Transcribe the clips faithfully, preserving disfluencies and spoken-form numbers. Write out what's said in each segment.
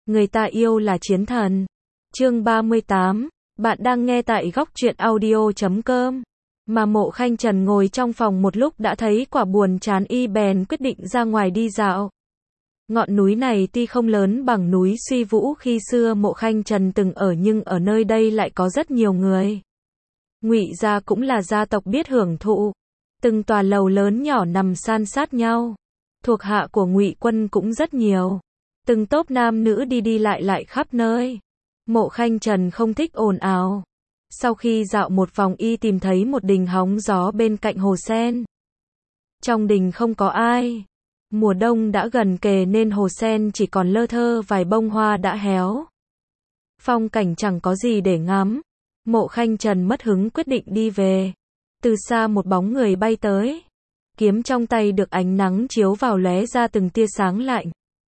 Người ta yêu là chiến thần. Chương ba mươi tám, bạn đang nghe tại góc truyện audio chấm com. Mà Mộ Khanh Trần ngồi trong phòng một lúc đã thấy quả buồn chán y bèn quyết định ra ngoài đi dạo. Ngọn núi này tuy không lớn bằng núi Suy Vũ khi xưa Mộ Khanh Trần từng ở, nhưng ở nơi đây lại có rất nhiều người. Ngụy gia cũng là gia tộc biết hưởng thụ. Từng tòa lầu lớn nhỏ nằm san sát nhau. Thuộc hạ của Ngụy Quân cũng rất nhiều. Từng tốp nam nữ đi đi lại lại khắp nơi. Mộ Khanh Trần không thích ồn ào. Sau khi dạo một vòng y tìm thấy một đình hóng gió bên cạnh hồ sen. Trong đình không có ai. Mùa đông đã gần kề nên hồ sen chỉ còn lơ thơ vài bông hoa đã héo. Phong cảnh chẳng có gì để ngắm. Mộ Khanh Trần mất hứng quyết định đi về. Từ xa một bóng người bay tới. Kiếm trong tay được ánh nắng chiếu vào lóe ra từng tia sáng lạnh.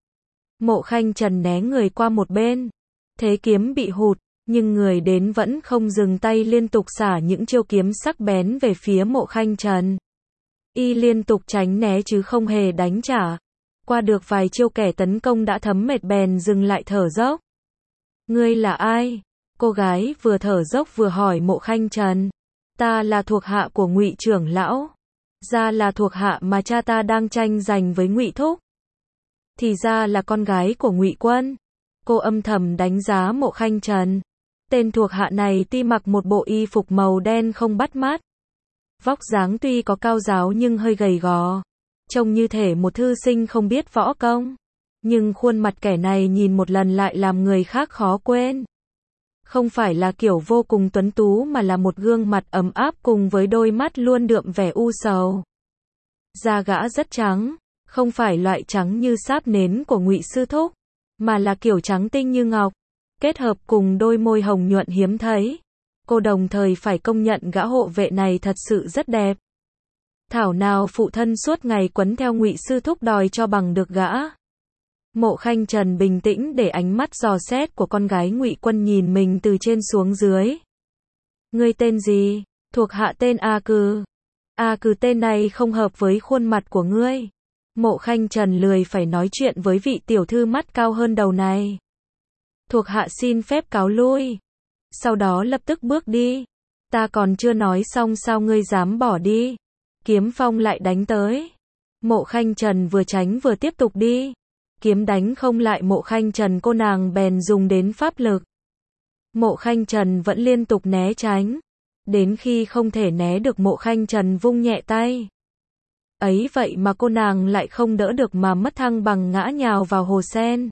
Mộ Khanh Trần né người qua một bên. Thế kiếm bị hụt, nhưng người đến vẫn không dừng tay, liên tục xả những chiêu kiếm sắc bén về phía Mộ Khanh Trần. Y liên tục tránh né chứ không hề đánh trả. Qua được vài chiêu kẻ tấn công đã thấm mệt bèn dừng lại thở dốc. Ngươi là ai? Cô gái vừa thở dốc vừa hỏi Mộ Khanh Trần. Ta là thuộc hạ của Ngụy trưởng lão. Ra là thuộc hạ mà cha ta đang tranh giành với Ngụy thúc. Thì ra là con gái của Ngụy Quân. Cô âm thầm đánh giá Mộ Khanh Trần. Tên thuộc hạ này tuy mặc một bộ y phục màu đen không bắt mắt. Vóc dáng tuy có cao ráo nhưng hơi gầy gò. Trông như thể một thư sinh không biết võ công. Nhưng khuôn mặt kẻ này nhìn một lần lại làm người khác khó quên. Không phải là kiểu vô cùng tuấn tú mà là một gương mặt ấm áp cùng với đôi mắt luôn đượm vẻ u sầu. Da gã rất trắng, không phải loại trắng như sáp nến của Ngụy sư thúc, mà là kiểu trắng tinh như ngọc, kết hợp cùng đôi môi hồng nhuận hiếm thấy. Cô đồng thời phải công nhận gã hộ vệ này thật sự rất đẹp. Thảo nào phụ thân suốt ngày quấn theo Ngụy sư thúc đòi cho bằng được gã. Mộ Khanh Trần bình tĩnh để ánh mắt dò xét của con gái Ngụy Quân nhìn mình từ trên xuống dưới. Ngươi tên gì? Thuộc hạ tên A Cừ. A Cừ tên này không hợp với khuôn mặt của ngươi. Mộ Khanh Trần lười phải nói chuyện với vị tiểu thư mắt cao hơn đầu này. Thuộc hạ xin phép cáo lui. Sau đó lập tức bước đi. Ta còn chưa nói xong sao ngươi dám bỏ đi? Kiếm phong lại đánh tới. Mộ Khanh Trần vừa tránh vừa tiếp tục đi. Kiếm đánh không lại Mộ Khanh Trần, cô nàng bèn dùng đến pháp lực. Mộ Khanh Trần vẫn liên tục né tránh. Đến khi không thể né được Mộ Khanh Trần vung nhẹ tay. Ấy vậy mà cô nàng lại không đỡ được mà mất thăng bằng ngã nhào vào hồ sen.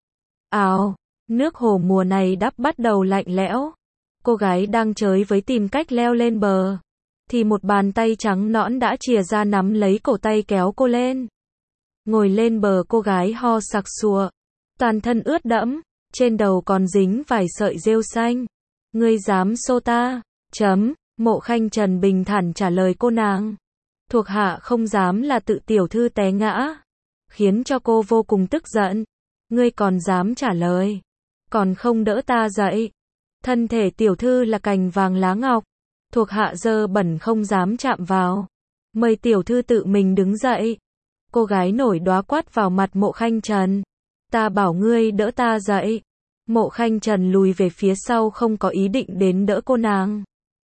Ào, nước hồ mùa này đắp bắt đầu lạnh lẽo. Cô gái đang chới với tìm cách leo lên bờ. Thì một bàn tay trắng nõn đã chìa ra nắm lấy cổ tay kéo cô lên. Ngồi lên bờ cô gái ho sặc sụa. Toàn thân ướt đẫm. Trên đầu còn dính vài sợi rêu xanh. Ngươi dám xô ta? Chấm. Mộ Khanh Trần bình thản trả lời cô nàng. Thuộc hạ không dám là tự tiểu thư té ngã. Khiến cho cô vô cùng tức giận. Ngươi còn dám trả lời. Còn không đỡ ta dậy. Thân thể tiểu thư là cành vàng lá ngọc. Thuộc hạ dơ bẩn không dám chạm vào. Mời tiểu thư tự mình đứng dậy. Cô gái nổi đoá quát vào mặt Mộ Khanh Trần. Ta bảo ngươi đỡ ta dậy. Mộ Khanh Trần lùi về phía sau không có ý định đến đỡ cô nàng.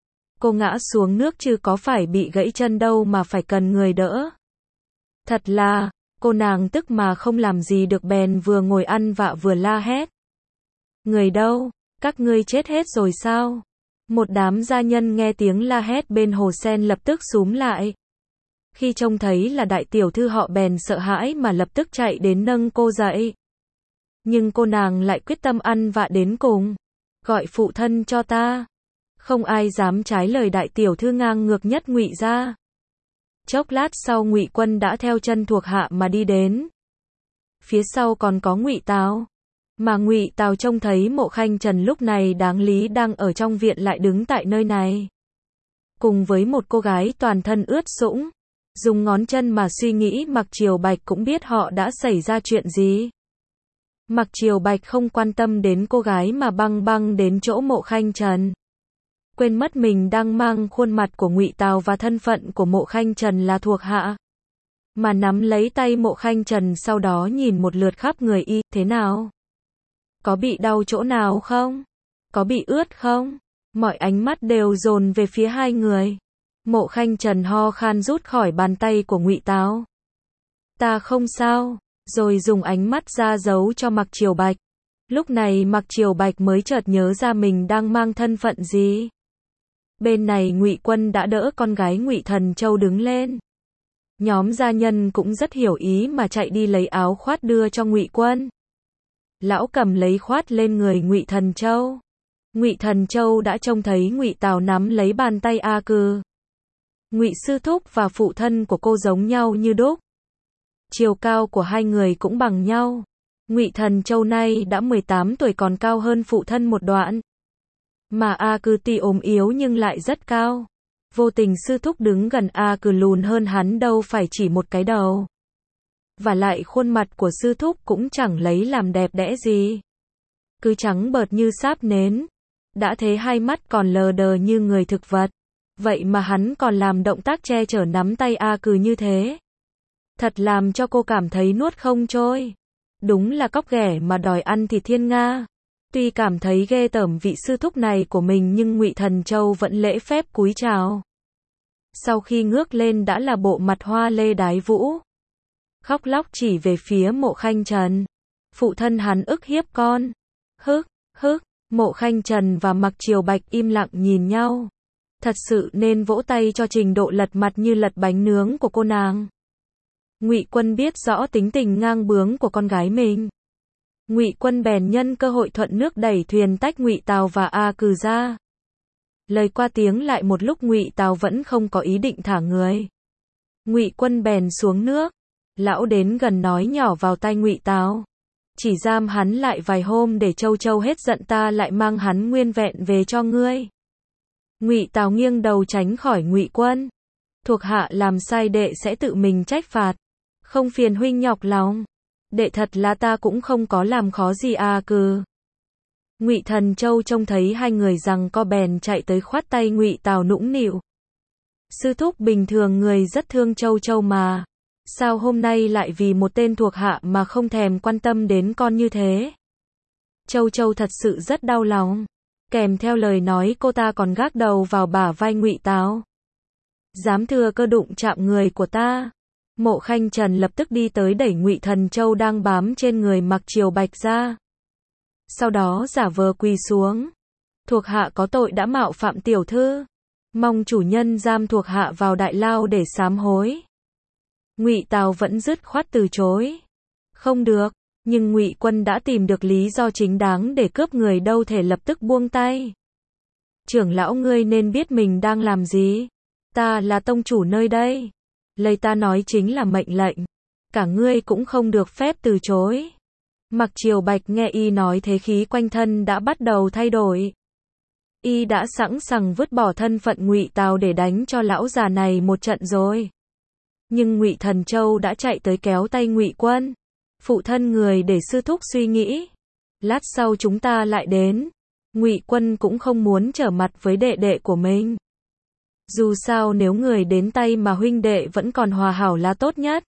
Cô ngã xuống nước chứ có phải bị gãy chân đâu mà phải cần người đỡ. Thật là, cô nàng tức mà không làm gì được bèn vừa ngồi ăn vạ vừa la hét. Người đâu? Các ngươi chết hết rồi sao? Một đám gia nhân nghe tiếng la hét bên hồ sen lập tức xúm lại. Khi trông thấy là đại tiểu thư họ bèn sợ hãi mà lập tức chạy đến nâng cô dậy. Nhưng cô nàng lại quyết tâm ăn vạ đến cùng. Gọi phụ thân cho ta. Không ai dám trái lời đại tiểu thư ngang ngược nhất Ngụy gia. Chốc lát sau Ngụy Quân đã theo chân thuộc hạ mà đi đến. Phía sau còn có Ngụy Tào. Mà Ngụy Tào trông thấy Mộ Khanh Trần lúc này đáng lý đang ở trong viện lại đứng tại nơi này. Cùng với một cô gái toàn thân ướt sũng. Dùng ngón chân mà suy nghĩ Mặc Triều Bạch cũng biết họ đã xảy ra chuyện gì. Mặc Triều Bạch không quan tâm đến cô gái mà băng băng đến chỗ Mộ Khanh Trần. Quên mất mình đang mang khuôn mặt của Ngụy Tào và thân phận của Mộ Khanh Trần là thuộc hạ. Mà nắm lấy tay Mộ Khanh Trần sau đó nhìn một lượt khắp người y, thế nào? Có bị đau chỗ nào không? Có bị ướt không? Mọi ánh mắt đều dồn về phía hai người. Mộ Khanh Trần ho khan rút khỏi bàn tay của Ngụy Tào. Ta không sao, rồi dùng ánh mắt ra dấu cho Mạc Triều Bạch. Lúc này Mạc Triều Bạch mới chợt nhớ ra mình đang mang thân phận gì. Bên này Ngụy Quân đã đỡ con gái Ngụy Thần Châu đứng lên. Nhóm gia nhân cũng rất hiểu ý mà chạy đi lấy áo khoát đưa cho Ngụy Quân. Lão cầm lấy khoát lên người Ngụy Thần Châu. Ngụy Thần Châu đã trông thấy Ngụy Tào nắm lấy bàn tay A Cừ. Ngụy sư thúc và phụ thân của cô giống nhau như đúc. Chiều cao của hai người cũng bằng nhau. Ngụy Thần Châu nay đã mười tám tuổi còn cao hơn phụ thân một đoạn. Mà A Cừ tuy ốm yếu nhưng lại rất cao. Vô tình sư thúc đứng gần A Cừ lùn hơn hắn đâu phải chỉ một cái đầu. Và lại khuôn mặt của sư thúc cũng chẳng lấy làm đẹp đẽ gì. Cứ trắng bợt như sáp nến. Đã thế hai mắt còn lờ đờ như người thực vật. Vậy mà hắn còn làm động tác che chở nắm tay A Cừ như thế. Thật làm cho cô cảm thấy nuốt không trôi. Đúng là cóc ghẻ mà đòi ăn thịt thiên nga. Tuy cảm thấy ghê tởm vị sư thúc này của mình nhưng Ngụy Thần Châu vẫn lễ phép cúi chào. Sau khi ngước lên đã là bộ mặt hoa lê đái vũ. Khóc lóc chỉ về phía Mộ Khanh Trần. Phụ thân hắn ức hiếp con. Hức, hức, Mộ Khanh Trần và Mạc Triều Bạch im lặng nhìn nhau. Thật sự nên vỗ tay cho trình độ lật mặt như lật bánh nướng của cô nàng. Ngụy Quân biết rõ tính tình ngang bướng của con gái mình. Ngụy Quân bèn nhân cơ hội thuận nước đẩy thuyền tách Ngụy Tào và A Cừ ra. Lời qua tiếng lại một lúc Ngụy Tào vẫn không có ý định thả người. Ngụy Quân bèn xuống nước. Lão đến gần nói nhỏ vào tai Ngụy Tào. Chỉ giam hắn lại vài hôm để Châu Châu hết giận ta lại mang hắn nguyên vẹn về cho ngươi. Ngụy Tào nghiêng đầu tránh khỏi Ngụy Quân. Thuộc hạ làm sai đệ sẽ tự mình trách phạt. Không phiền huynh nhọc lòng. Đệ thật là ta cũng không có làm khó gì A Cừ. Ngụy Thần Châu trông thấy hai người giằng co bèn chạy tới khoát tay Ngụy Tào nũng nịu. Sư thúc bình thường người rất thương Châu Châu mà. Sao hôm nay lại vì một tên thuộc hạ mà không thèm quan tâm đến con như thế? Châu Châu thật sự rất đau lòng. Kèm theo lời nói cô ta còn gác đầu vào bả vai Ngụy Tào. Dám thừa cơ đụng chạm người của ta. Mộ Khanh Trần lập tức đi tới đẩy Ngụy Thần Châu đang bám trên người Mạc Triều Bạch ra. Sau đó giả vờ quỳ xuống. Thuộc hạ có tội đã mạo phạm tiểu thư. Mong chủ nhân giam thuộc hạ vào đại lao để sám hối. Ngụy Tào vẫn dứt khoát từ chối. Không được, nhưng Ngụy Quân đã tìm được lý do chính đáng để cướp người đâu thể lập tức buông tay. Trưởng lão ngươi nên biết mình đang làm gì. Ta là tông chủ nơi đây. Lời ta nói chính là mệnh lệnh. Cả ngươi cũng không được phép từ chối. Mạc Triều Bạch nghe y nói thế khí quanh thân đã bắt đầu thay đổi. Y đã sẵn sàng vứt bỏ thân phận Ngụy Tào để đánh cho lão già này một trận rồi. Nhưng Ngụy Thần Châu đã chạy tới kéo tay Ngụy Quân. Phụ thân người để sư thúc suy nghĩ. Lát sau chúng ta lại đến. Ngụy Quân cũng không muốn trở mặt với đệ đệ của mình. Dù sao nếu người đến tay mà huynh đệ vẫn còn hòa hảo là tốt nhất.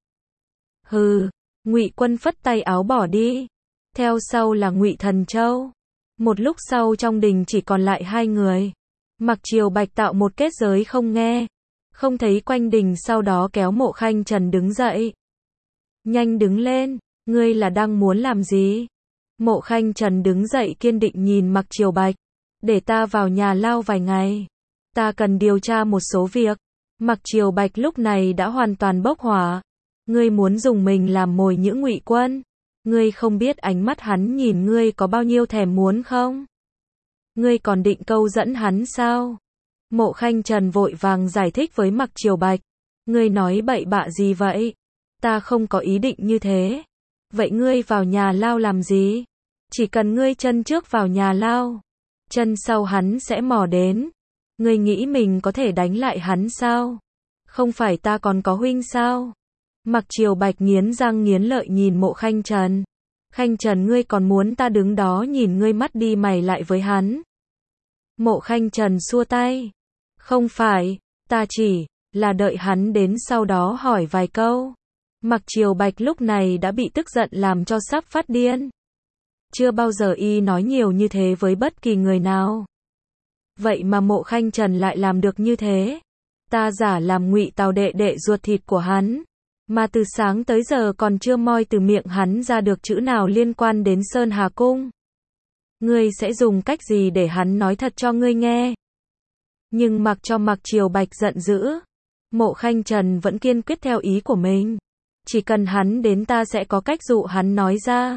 Hừ, Ngụy Quân phất tay áo bỏ đi. Theo sau là Ngụy Thần Châu. Một lúc sau trong đình chỉ còn lại hai người. Mạc Triều Bạch tạo một kết giới không nghe. Không thấy quanh đình sau đó kéo Mộ Khanh Trần đứng dậy. Nhanh đứng lên, ngươi là đang muốn làm gì? Mộ Khanh Trần đứng dậy kiên định nhìn Mạc Triều Bạch. Để ta vào nhà lao vài ngày. Ta cần điều tra một số việc. Mạc Triều Bạch lúc này đã hoàn toàn bốc hỏa. Ngươi muốn dùng mình làm mồi nhữ Ngụy Quân. Ngươi không biết ánh mắt hắn nhìn ngươi có bao nhiêu thèm muốn không? Ngươi còn định câu dẫn hắn sao? Mộ Khanh Trần vội vàng giải thích với Mạc Triều Bạch. Ngươi nói bậy bạ gì vậy? Ta không có ý định như thế. Vậy ngươi vào nhà lao làm gì? Chỉ cần ngươi chân trước vào nhà lao, chân sau hắn sẽ mò đến. Ngươi nghĩ mình có thể đánh lại hắn sao? Không phải ta còn có huynh sao? Mạc Triều Bạch nghiến răng nghiến lợi nhìn Mộ Khanh Trần. Khanh Trần ngươi còn muốn ta đứng đó nhìn ngươi mắt đi mày lại với hắn? Mộ Khanh Trần xua tay. Không phải, ta chỉ là đợi hắn đến sau đó hỏi vài câu. Mạc Triều Bạch lúc này đã bị tức giận làm cho sắp phát điên. Chưa bao giờ y nói nhiều như thế với bất kỳ người nào. Vậy mà Mộ Khanh Trần lại làm được như thế. Ta giả làm Ngụy Tào đệ đệ ruột thịt của hắn, mà từ sáng tới giờ còn chưa moi từ miệng hắn ra được chữ nào liên quan đến Sơn Hà Cung. Ngươi sẽ dùng cách gì để hắn nói thật cho ngươi nghe? Nhưng mặc cho Mặc Triều Bạch giận dữ, Mộ Khanh Trần vẫn kiên quyết theo ý của mình. Chỉ cần hắn đến ta sẽ có cách dụ hắn nói ra.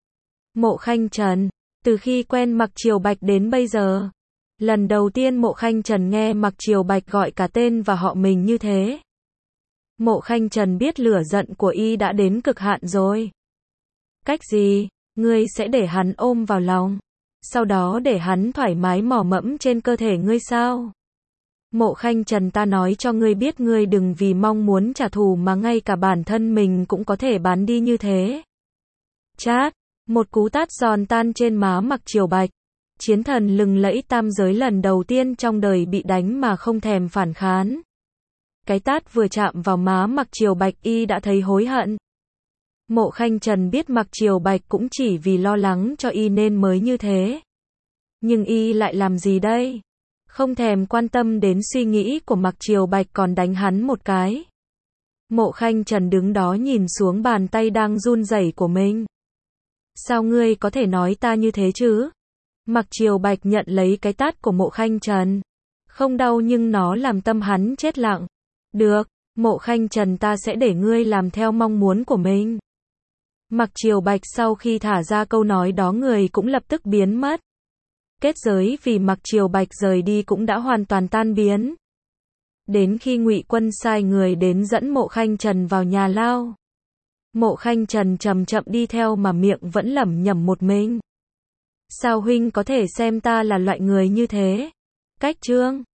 Mộ Khanh Trần, từ khi quen Mặc Triều Bạch đến bây giờ, lần đầu tiên Mộ Khanh Trần nghe Mặc Triều Bạch gọi cả tên và họ mình như thế. Mộ Khanh Trần biết lửa giận của y đã đến cực hạn rồi. Cách gì? Ngươi sẽ để hắn ôm vào lòng, sau đó để hắn thoải mái mò mẫm trên cơ thể ngươi sao? Mộ Khanh Trần, ta nói cho ngươi biết, ngươi đừng vì mong muốn trả thù mà ngay cả bản thân mình cũng có thể bán đi như thế. Chát, một cú tát giòn tan trên má Mặc Triều Bạch. Chiến thần lừng lẫy tam giới lần đầu tiên trong đời bị đánh mà không thèm phản kháng. Cái tát vừa chạm vào má Mặc Triều Bạch y đã thấy hối hận. Mộ Khanh Trần biết Mặc Triều Bạch cũng chỉ vì lo lắng cho y nên mới như thế. Nhưng y lại làm gì đây? Không thèm quan tâm đến suy nghĩ của Mặc Triều Bạch còn đánh hắn một cái. Mộ Khanh Trần đứng đó nhìn xuống bàn tay đang run rẩy của mình. Sao ngươi có thể nói ta như thế chứ? Mặc Triều Bạch nhận lấy cái tát của Mộ Khanh Trần. Không đau nhưng nó làm tâm hắn chết lặng. Được, Mộ Khanh Trần, ta sẽ để ngươi làm theo mong muốn của mình. Mặc Triều Bạch sau khi thả ra câu nói đó người cũng lập tức biến mất. Kết giới vì Mặc Triều Bạch rời đi cũng đã hoàn toàn tan biến. Đến khi Ngụy Quân sai người đến dẫn Mộ Khanh Trần vào nhà lao. Mộ Khanh Trần chậm chậm đi theo mà miệng vẫn lẩm nhẩm một mình. Sao huynh có thể xem ta là loại người như thế? Cách chương